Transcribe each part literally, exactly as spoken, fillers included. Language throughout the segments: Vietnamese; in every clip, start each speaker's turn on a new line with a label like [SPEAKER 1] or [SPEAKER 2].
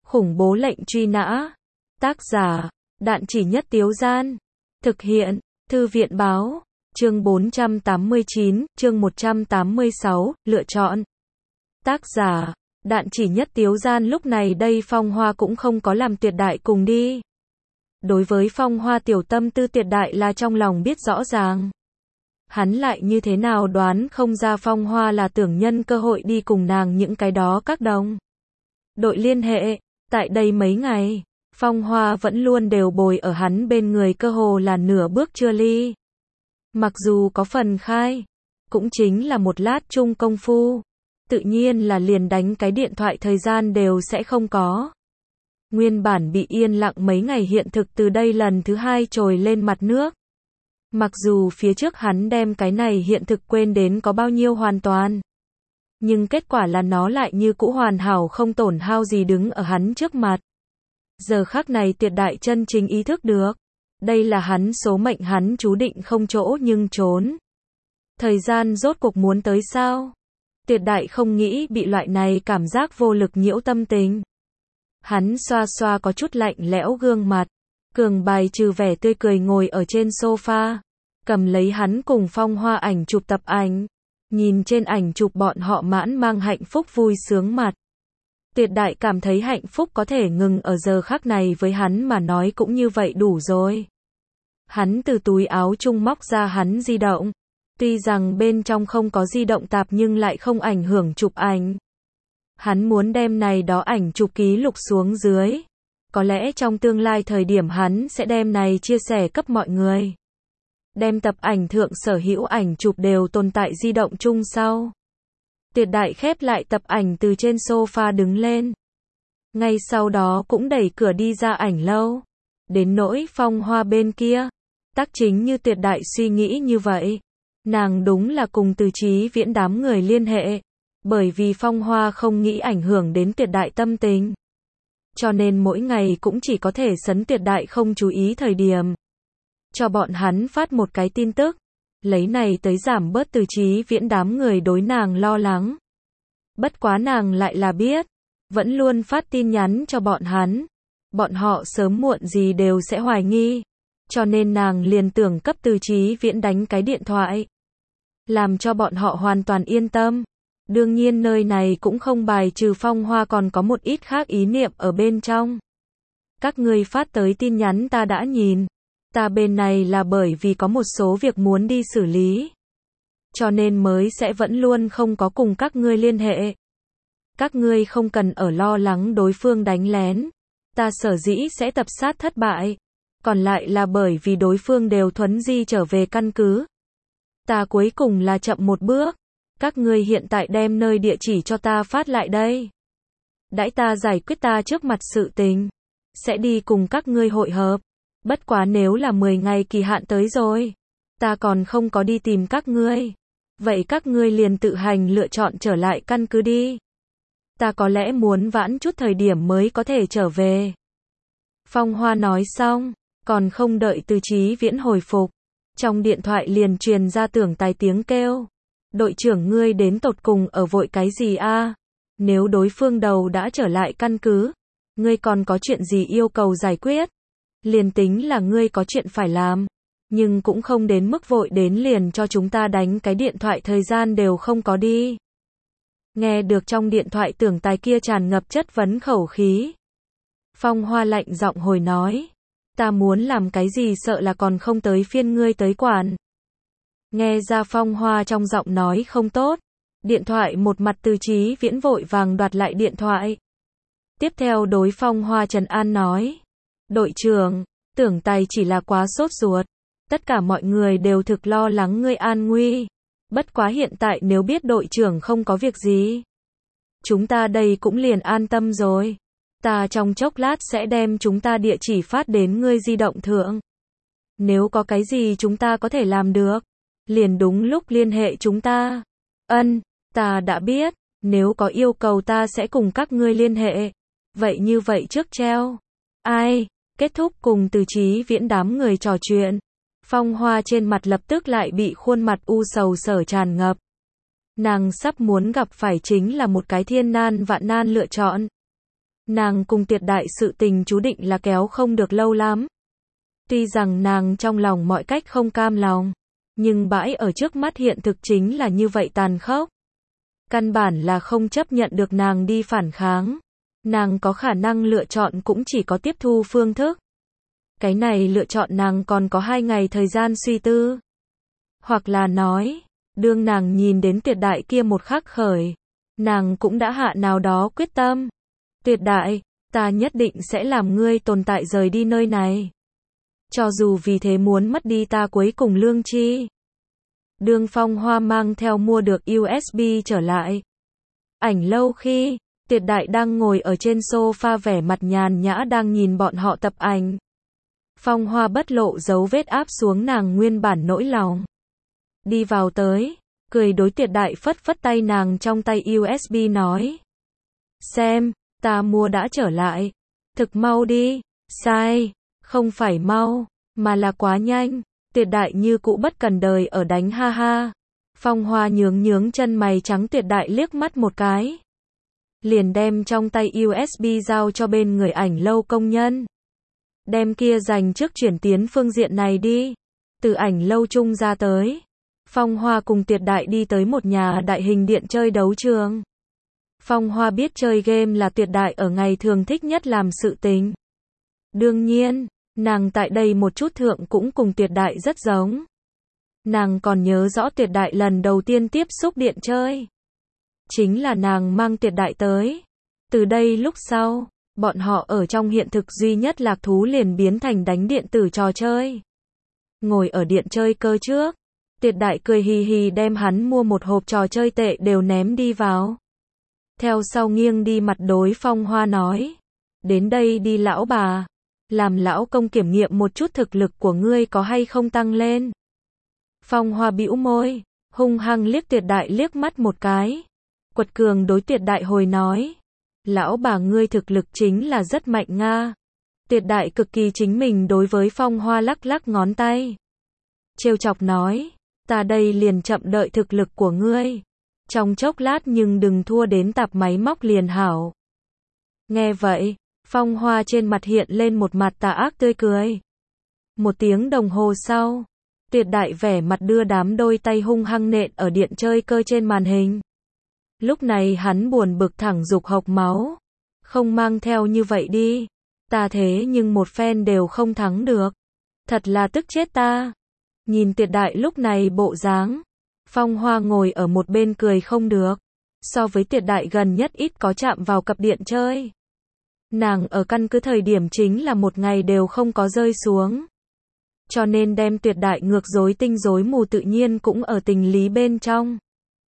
[SPEAKER 1] Khủng bố lệnh truy nã. Tác giả, Đạn Chỉ Nhất Tiếu Gian. Thực hiện, Thư viện báo. Chương bốn trăm tám mươi chín, chương một trăm tám mươi sáu, lựa chọn. Tác giả, Đạn Chỉ Nhất Tiếu Gian. Lúc này đây Phong Hoa cũng không có làm Tuyệt Đại cùng đi. Đối với Phong Hoa tiểu tâm tư Tuyệt Đại là trong lòng biết rõ ràng. Hắn lại như thế nào đoán không ra Phong Hoa là tưởng nhân cơ hội đi cùng nàng những cái đó các đồng đội liên hệ. Tại đây mấy ngày, Phong Hoa vẫn luôn đều bồi ở hắn bên người, cơ hồ là nửa bước chưa ly. Mặc dù có phần khai, cũng chính là một lát chung công phu, tự nhiên là liền đánh cái điện thoại thời gian đều sẽ không có. Nguyên bản bị yên lặng mấy ngày hiện thực từ đây lần thứ hai trồi lên mặt nước. Mặc dù phía trước hắn đem cái này hiện thực quên đến có bao nhiêu hoàn toàn, nhưng kết quả là nó lại như cũ hoàn hảo không tổn hao gì đứng ở hắn trước mặt. Giờ khắc này Tuyệt Đại chân chính ý thức được, đây là hắn số mệnh, hắn chú định không chỗ nhưng trốn. Thời gian rốt cuộc muốn tới sao? Tuyệt Đại không nghĩ bị loại này cảm giác vô lực nhiễu tâm tình. Hắn xoa xoa có chút lạnh lẽo gương mặt, cường bài trừ vẻ tươi cười ngồi ở trên sofa, cầm lấy hắn cùng Phong Hoa ảnh chụp tập ảnh, nhìn trên ảnh chụp bọn họ mãn mang hạnh phúc vui sướng mặt. Tuyệt Đại cảm thấy hạnh phúc có thể ngừng ở giờ khắc này với hắn mà nói cũng như vậy đủ rồi. Hắn từ túi áo chung móc ra hắn di động, tuy rằng bên trong không có di động tạp nhưng lại không ảnh hưởng chụp ảnh. Hắn muốn đem này đó ảnh chụp ký lục xuống dưới. Có lẽ trong tương lai thời điểm hắn sẽ đem này chia sẻ cấp mọi người. Đem tập ảnh thượng sở hữu ảnh chụp đều tồn tại di động chung sau. Tuyệt Đại khép lại tập ảnh từ trên sofa đứng lên. Ngay sau đó cũng đẩy cửa đi ra ảnh lâu. Đến nỗi Phong Hoa bên kia, tác chính như Tuyệt Đại suy nghĩ như vậy. Nàng đúng là cùng Từ Chí Viễn đám người liên hệ. Bởi vì Phong Hoa không nghĩ ảnh hưởng đến Tuyệt Đại tâm tình. Cho nên mỗi ngày cũng chỉ có thể sấn Tuyệt Đại không chú ý thời điểm, cho bọn hắn phát một cái tin tức. Lấy này tới giảm bớt Từ Chí Viễn đám người đối nàng lo lắng. Bất quá nàng lại là biết, vẫn luôn phát tin nhắn cho bọn hắn. Bọn họ sớm muộn gì đều sẽ hoài nghi. Cho nên nàng liền tưởng cấp Từ Chí Viễn đánh cái điện thoại, làm cho bọn họ hoàn toàn yên tâm. Đương nhiên nơi này cũng không bài trừ Phong Hoa còn có một ít khác ý niệm ở bên trong. Các ngươi phát tới tin nhắn ta đã nhìn. Ta bên này là bởi vì có một số việc muốn đi xử lý, cho nên mới sẽ vẫn luôn không có cùng các ngươi liên hệ. Các ngươi không cần ở lo lắng đối phương đánh lén. Ta sở dĩ sẽ tập sát thất bại, còn lại là bởi vì đối phương đều thuấn di trở về căn cứ. Ta cuối cùng là chậm một bước. Các ngươi hiện tại đem nơi địa chỉ cho ta phát lại đây. Đãi ta giải quyết ta trước mặt sự tình, sẽ đi cùng các ngươi hội hợp. Bất quá nếu là mười ngày kỳ hạn tới rồi, ta còn không có đi tìm các ngươi, vậy các ngươi liền tự hành lựa chọn trở lại căn cứ đi. Ta có lẽ muốn vãn chút thời điểm mới có thể trở về. Phong Hoa nói xong, còn không đợi Từ Chí Viễn hồi phục, trong điện thoại liền truyền ra Tưởng Tài tiếng kêu. Đội trưởng ngươi đến tột cùng ở vội cái gì a? Nếu đối phương đầu đã trở lại căn cứ, ngươi còn có chuyện gì yêu cầu giải quyết? Liền tính là ngươi có chuyện phải làm, nhưng cũng không đến mức vội đến liền cho chúng ta đánh cái điện thoại thời gian đều không có đi. Nghe được trong điện thoại Tưởng Tài kia tràn ngập chất vấn khẩu khí, Phong Hoa lạnh giọng hồi nói, ta muốn làm cái gì sợ là còn không tới phiên ngươi tới quản. Nghe ra Phong Hoa trong giọng nói không tốt, điện thoại một mặt Từ Chí Viễn vội vàng đoạt lại điện thoại. Tiếp theo đối Phong Hoa trấn an nói, đội trưởng, Tưởng Tài chỉ là quá sốt ruột. Tất cả mọi người đều thực lo lắng ngươi an nguy. Bất quá hiện tại nếu biết đội trưởng không có việc gì, chúng ta đây cũng liền an tâm rồi. Ta trong chốc lát sẽ đem chúng ta địa chỉ phát đến ngươi di động thượng. Nếu có cái gì chúng ta có thể làm được, liền đúng lúc liên hệ chúng ta. Ân, ta đã biết, nếu có yêu cầu ta sẽ cùng các ngươi liên hệ. Vậy như vậy trước treo. Ai? Kết thúc cùng Từ Chí Viễn đám người trò chuyện, Phong Hoa trên mặt lập tức lại bị khuôn mặt u sầu sở tràn ngập. Nàng sắp muốn gặp phải chính là một cái thiên nan vạn nan lựa chọn. Nàng cùng Tiệt Đại sự tình chú định là kéo không được lâu lắm. Tuy rằng nàng trong lòng mọi cách không cam lòng, nhưng bãi ở trước mắt hiện thực chính là như vậy tàn khốc. Căn bản là không chấp nhận được nàng đi phản kháng. Nàng có khả năng lựa chọn cũng chỉ có tiếp thu phương thức. Cái này lựa chọn nàng còn có hai ngày thời gian suy tư. Hoặc là nói, đương nàng nhìn đến Tiệt Đại kia một khắc khởi, nàng cũng đã hạ nào đó quyết tâm. Tiệt Đại, ta nhất định sẽ làm ngươi tồn tại rời đi nơi này. Cho dù vì thế muốn mất đi ta cuối cùng lương chi. Đương Phong Hoa mang theo mua được u ét bê trở lại. Ảnh lâu khi, Tiệt Đại đang ngồi ở trên sofa vẻ mặt nhàn nhã đang nhìn bọn họ tập ảnh. Phong Hoa bất lộ dấu vết áp xuống nàng nguyên bản nỗi lòng. Đi vào tới, cười đối Tiệt Đại phất phất tay nàng trong tay u ét bê nói. Xem, ta mua đã trở lại. Thực mau đi. Sai, không phải mau, mà là quá nhanh. Tiệt Đại như cũ bất cần đời ở đánh ha ha. Phong Hoa nhướng nhướng chân mày trắng Tiệt Đại liếc mắt một cái. Liền đem trong tay u ét bê giao cho bên người ảnh lâu công nhân. Đem kia dành trước chuyển tiến phương diện này đi. Từ ảnh lâu chung ra tới. Phong Hoa cùng Tiệt Đại đi tới một nhà đại hình điện chơi đấu trường. Phong Hoa biết chơi game là Tiệt Đại ở ngày thường thích nhất làm sự tình. Đương nhiên, nàng tại đây một chút thượng cũng cùng Tiệt Đại rất giống. Nàng còn nhớ rõ Tiệt Đại lần đầu tiên tiếp xúc điện chơi. Chính là nàng mang Tiệt Đại tới. Từ đây lúc sau, bọn họ ở trong hiện thực duy nhất lạc thú liền biến thành đánh điện tử trò chơi. Ngồi ở điện chơi cơ trước, Tiệt Đại cười hì hì đem hắn mua một hộp trò chơi tệ đều ném đi vào. Theo sau nghiêng đi mặt đối Phong Hoa nói. Đến đây đi lão bà. Làm lão công kiểm nghiệm một chút thực lực của ngươi có hay không tăng lên. Phong Hoa bĩu môi, hung hăng liếc Tiệt Đại liếc mắt một cái. Quật cường đối Tiệt Đại hồi nói. Lão bà ngươi thực lực chính là rất mạnh nga. Tiệt Đại cực kỳ chính mình đối với Phong Hoa lắc lắc ngón tay. Trêu chọc nói. Ta đây liền chậm đợi thực lực của ngươi. Trong chốc lát nhưng đừng thua đến tạp máy móc liền hảo. Nghe vậy, Phong Hoa trên mặt hiện lên một mặt tà ác tươi cười. Một tiếng đồng hồ sau, Tiệt Đại vẻ mặt đưa đám đôi tay hung hăng nện ở điện chơi cơ trên màn hình. Lúc này hắn buồn bực thẳng dục hộc máu. Không mang theo như vậy đi. Ta thế nhưng một phen đều không thắng được. Thật là tức chết ta. Nhìn Tiệt Đại lúc này bộ dáng. Phong Hoa ngồi ở một bên cười không được. So với Tiệt Đại gần nhất ít có chạm vào cặp điện chơi. Nàng ở căn cứ thời điểm chính là một ngày đều không có rơi xuống. Cho nên đem Tiệt Đại ngược rối tinh rối mù tự nhiên cũng ở tình lý bên trong.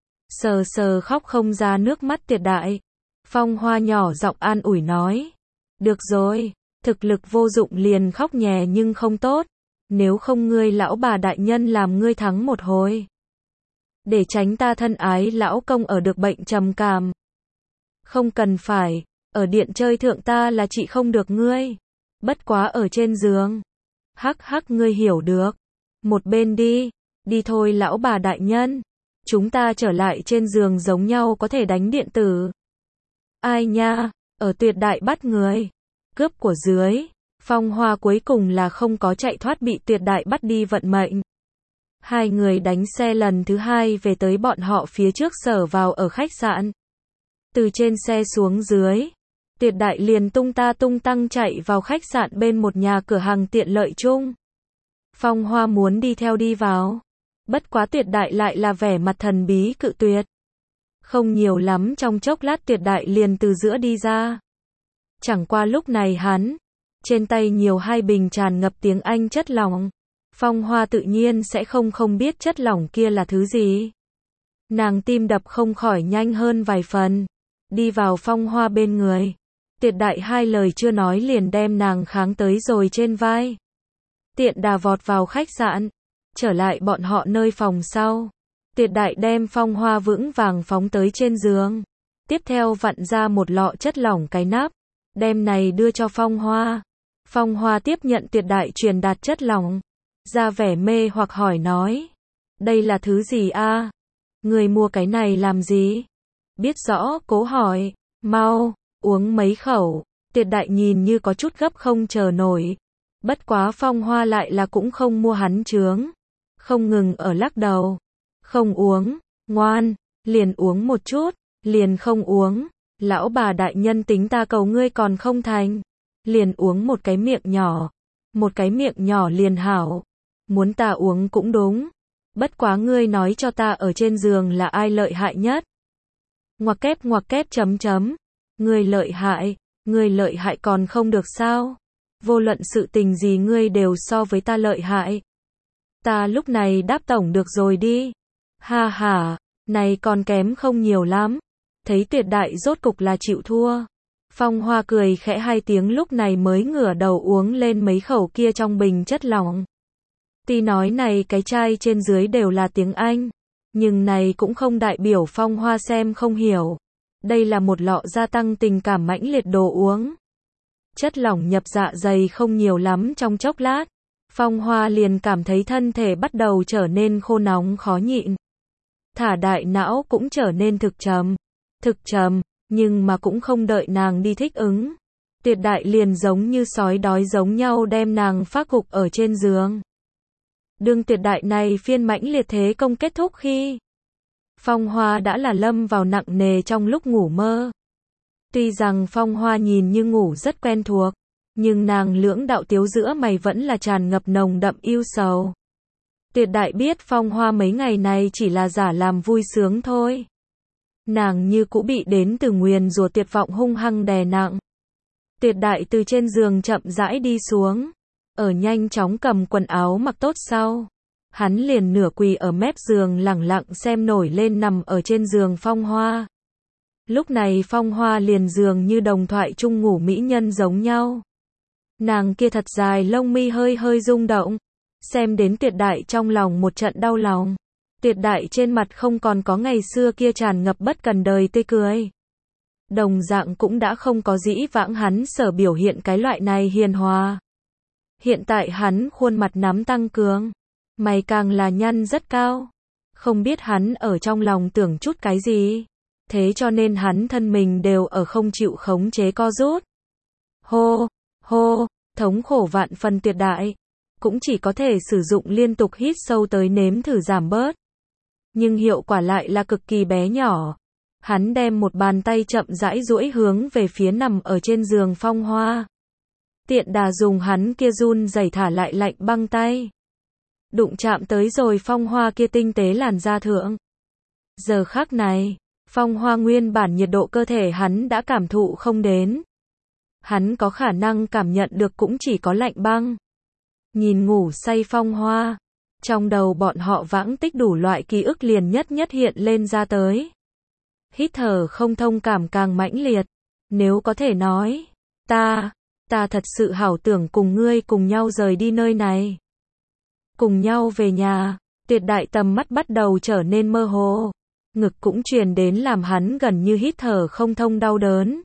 [SPEAKER 1] Sờ sờ khóc không ra nước mắt Tiệt Đại. Phong Hoa nhỏ giọng an ủi nói. Được rồi, thực lực vô dụng liền khóc nhè nhưng không tốt. Nếu không ngươi lão bà đại nhân làm ngươi thắng một hồi. Để tránh ta thân ái lão công ở được bệnh trầm cảm. Không cần phải, ở điện chơi thượng ta là chị không được ngươi. Bất quá ở trên giường. Hắc hắc ngươi hiểu được. Một bên đi, đi thôi lão bà đại nhân. Chúng ta trở lại trên giường giống nhau có thể đánh điện tử. Ai nha, ở Tiệt Đại bắt người. Cướp của dưới. Phong Hoa cuối cùng là không có chạy thoát bị Tiệt Đại bắt đi vận mệnh. Hai người đánh xe lần thứ hai về tới bọn họ phía trước sở vào ở khách sạn. Từ trên xe xuống dưới, Tiệt Đại liền tung ta tung tăng chạy vào khách sạn bên một nhà cửa hàng tiện lợi chung. Phong Hoa muốn đi theo đi vào. Bất quá Tiệt Đại lại là vẻ mặt thần bí cự tuyệt. Không nhiều lắm trong chốc lát Tiệt Đại liền từ giữa đi ra. Chẳng qua lúc này hắn, trên tay nhiều hai bình tràn ngập tiếng Anh chất lỏng. Phong Hoa tự nhiên sẽ không không biết chất lỏng kia là thứ gì. Nàng tim đập không khỏi nhanh hơn vài phần. Đi vào Phong Hoa bên người. Tiệt Đại hai lời chưa nói liền đem nàng kháng tới rồi trên vai. Tiện đà vọt vào khách sạn. Trở lại bọn họ nơi phòng sau. Tiệt Đại đem Phong Hoa vững vàng phóng tới trên giường. Tiếp theo vặn ra một lọ chất lỏng cái nắp. Đem này đưa cho Phong Hoa. Phong Hoa tiếp nhận Tiệt Đại truyền đạt chất lỏng. Ra vẻ mê hoặc hỏi nói. Đây là thứ gì a? Người mua cái này làm gì? Biết rõ, cố hỏi. Mau, uống mấy khẩu. Tiệt Đại nhìn như có chút gấp không chờ nổi. Bất quá Phong Hoa lại là cũng không mua hắn chướng. Không ngừng ở lắc đầu. Không uống, ngoan, liền uống một chút, liền không uống. Lão bà đại nhân tính ta cầu ngươi còn không thành. Liền uống một cái miệng nhỏ. Một cái miệng nhỏ liền hảo. Muốn ta uống cũng đúng. Bất quá ngươi nói cho ta ở trên giường là ai lợi hại nhất. Ngoặc kép ngoặc kép chấm chấm. Ngươi lợi hại, ngươi lợi hại còn không được sao? Vô luận sự tình gì ngươi đều so với ta lợi hại. Ta lúc này đáp tổng được rồi đi. Ha ha, này còn kém không nhiều lắm. Thấy Tiệt Đại rốt cục là chịu thua. Phong Hoa cười khẽ hai tiếng lúc này mới ngửa đầu uống lên mấy khẩu kia trong bình chất lỏng. Tuy nói này cái chai trên dưới đều là tiếng Anh, nhưng này cũng không đại biểu Phong Hoa xem không hiểu. Đây là một lọ gia tăng tình cảm mãnh liệt đồ uống. Chất lỏng nhập dạ dày không nhiều lắm trong chốc lát. Phong Hoa liền cảm thấy thân thể bắt đầu trở nên khô nóng khó nhịn. Thả đại não cũng trở nên thực trầm. Thực trầm, nhưng mà cũng không đợi nàng đi thích ứng. Tiệt Đại liền giống như sói đói giống nhau đem nàng phác gục ở trên giường. Đương Tiệt Đại này phiên mãnh liệt thế công kết thúc khi Phong Hoa đã là lâm vào nặng nề trong lúc ngủ mơ. Tuy rằng Phong Hoa nhìn như ngủ rất quen thuộc, nhưng nàng lưỡng đạo tiếu giữa mày vẫn là tràn ngập nồng đậm yêu sầu. Tiệt Đại biết Phong Hoa mấy ngày này chỉ là giả làm vui sướng thôi. Nàng như cũ bị đến từ nguyền rủa tuyệt vọng hung hăng đè nặng. Tiệt Đại từ trên giường chậm rãi đi xuống. Ở nhanh chóng cầm quần áo mặc tốt sau. Hắn liền nửa quỳ ở mép giường lẳng lặng xem nổi lên nằm ở trên giường Phong Hoa. Lúc này Phong Hoa liền dường như đồng thoại chung ngủ mỹ nhân giống nhau. Nàng kia thật dài lông mi hơi hơi rung động. Xem đến Tiệt Đại trong lòng một trận đau lòng. Tiệt Đại trên mặt không còn có ngày xưa kia tràn ngập bất cần đời tươi cười. Đồng dạng cũng đã không có dĩ vãng hắn sở biểu hiện cái loại này hiền hòa. Hiện tại hắn khuôn mặt nắm tăng cường. Mày càng là nhăn rất cao. Không biết hắn ở trong lòng tưởng chút cái gì. Thế cho nên hắn thân mình đều ở không chịu khống chế co rút. Hô, hô, thống khổ vạn phần Tiệt Đại. Cũng chỉ có thể sử dụng liên tục hít sâu tới nếm thử giảm bớt. Nhưng hiệu quả lại là cực kỳ bé nhỏ. Hắn đem một bàn tay chậm rãi duỗi hướng về phía nằm ở trên giường Phong Hoa. Tiện đà dùng hắn kia run rẩy thả lại lạnh băng tay. Đụng chạm tới rồi Phong Hoa kia tinh tế làn da thượng. Giờ khắc này, Phong Hoa nguyên bản nhiệt độ cơ thể hắn đã cảm thụ không đến. Hắn có khả năng cảm nhận được cũng chỉ có lạnh băng. Nhìn ngủ say Phong Hoa, trong đầu bọn họ vãng tích đủ loại ký ức liền nhất nhất hiện lên ra tới. Hít thở không thông cảm càng mãnh liệt. Nếu có thể nói, ta, ta thật sự hảo tưởng cùng ngươi cùng nhau rời đi nơi này. Cùng nhau về nhà. Tiệt Đại tầm mắt bắt đầu trở nên mơ hồ. Ngực cũng truyền đến làm hắn gần như hít thở không thông đau đớn.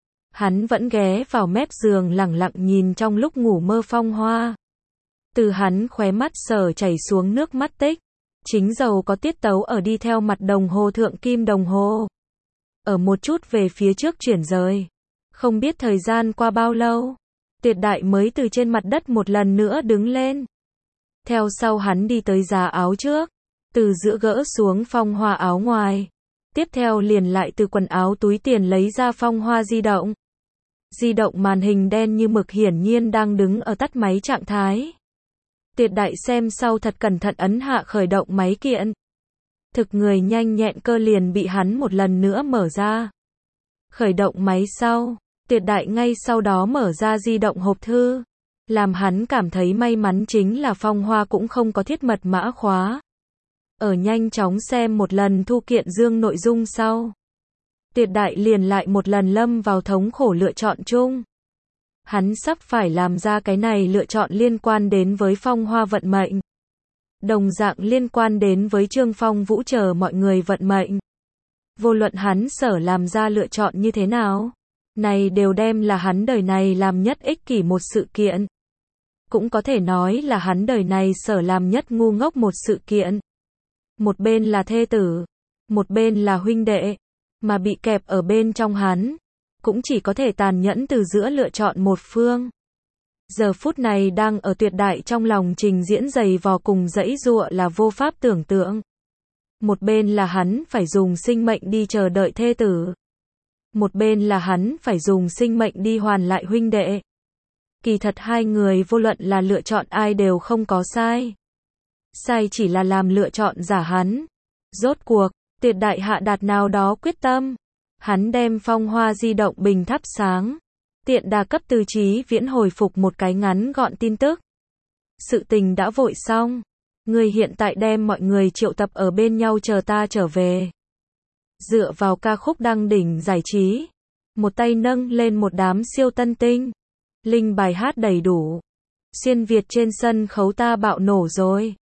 [SPEAKER 1] Hắn vẫn ghé vào mép giường lẳng lặng nhìn trong lúc ngủ mơ Phong Hoa. Từ hắn khóe mắt sở chảy xuống nước mắt tích. Chính dầu có tiết tấu ở đi theo mặt đồng hồ thượng kim đồng hồ. Ở một chút về phía trước chuyển rời. Không biết thời gian qua bao lâu. Tiệt Đại mới từ trên mặt đất một lần nữa đứng lên. Theo sau hắn đi tới giá áo trước. Từ giữa gỡ xuống Phong Hoa áo ngoài. Tiếp theo liền lại từ quần áo túi tiền lấy ra Phong Hoa di động. Di động màn hình đen như mực hiển nhiên đang đứng ở tắt máy trạng thái. Tiệt Đại xem sau thật cẩn thận ấn hạ khởi động máy kiện. Thực người nhanh nhẹn cơ liền bị hắn một lần nữa mở ra. Khởi động máy sau, Tiệt Đại ngay sau đó mở ra di động hộp thư. Làm hắn cảm thấy may mắn chính là Phong Hoa cũng không có thiết mật mã khóa. Ở nhanh chóng xem một lần thu kiện dương nội dung sau. Tiệt Đại liền lại một lần lâm vào thống khổ lựa chọn chung. Hắn sắp phải làm ra cái này lựa chọn liên quan đến với Phong Hoa vận mệnh. Đồng dạng liên quan đến với Trương Phong Vũ chờ mọi người vận mệnh. Vô luận hắn sở làm ra lựa chọn như thế nào, này đều đem là hắn đời này làm nhất ích kỷ một sự kiện. Cũng có thể nói là hắn đời này sở làm nhất ngu ngốc một sự kiện. Một bên là thê tử, một bên là huynh đệ, mà bị kẹp ở bên trong hắn. cũng chỉ có thể tàn nhẫn từ giữa lựa chọn một phương. Giờ phút này đang ở tuyệt đại trong lòng trình diễn giày vò cùng dãy giụa là vô pháp tưởng tượng. Một bên là hắn phải dùng sinh mệnh đi chờ đợi thê tử. Một bên là hắn phải dùng sinh mệnh đi hoàn lại huynh đệ. Kỳ thật hai người vô luận là lựa chọn ai đều không có sai. Sai chỉ là làm lựa chọn giả hắn. Rốt cuộc, tuyệt đại hạ đạt nào đó quyết tâm. Hắn đem phong hoa di động bình thắp sáng. Tiện đà cấp Từ Chí Viễn hồi phục một cái ngắn gọn tin tức. Sự tình đã vội xong. Người hiện tại đem mọi người triệu tập ở bên nhau chờ ta trở về. Dựa vào ca khúc đăng đỉnh giải trí. Một tay nâng lên một đám siêu tân tinh. Linh bài hát đầy đủ. Xuyên Việt trên sân khấu ta bạo nổ rồi.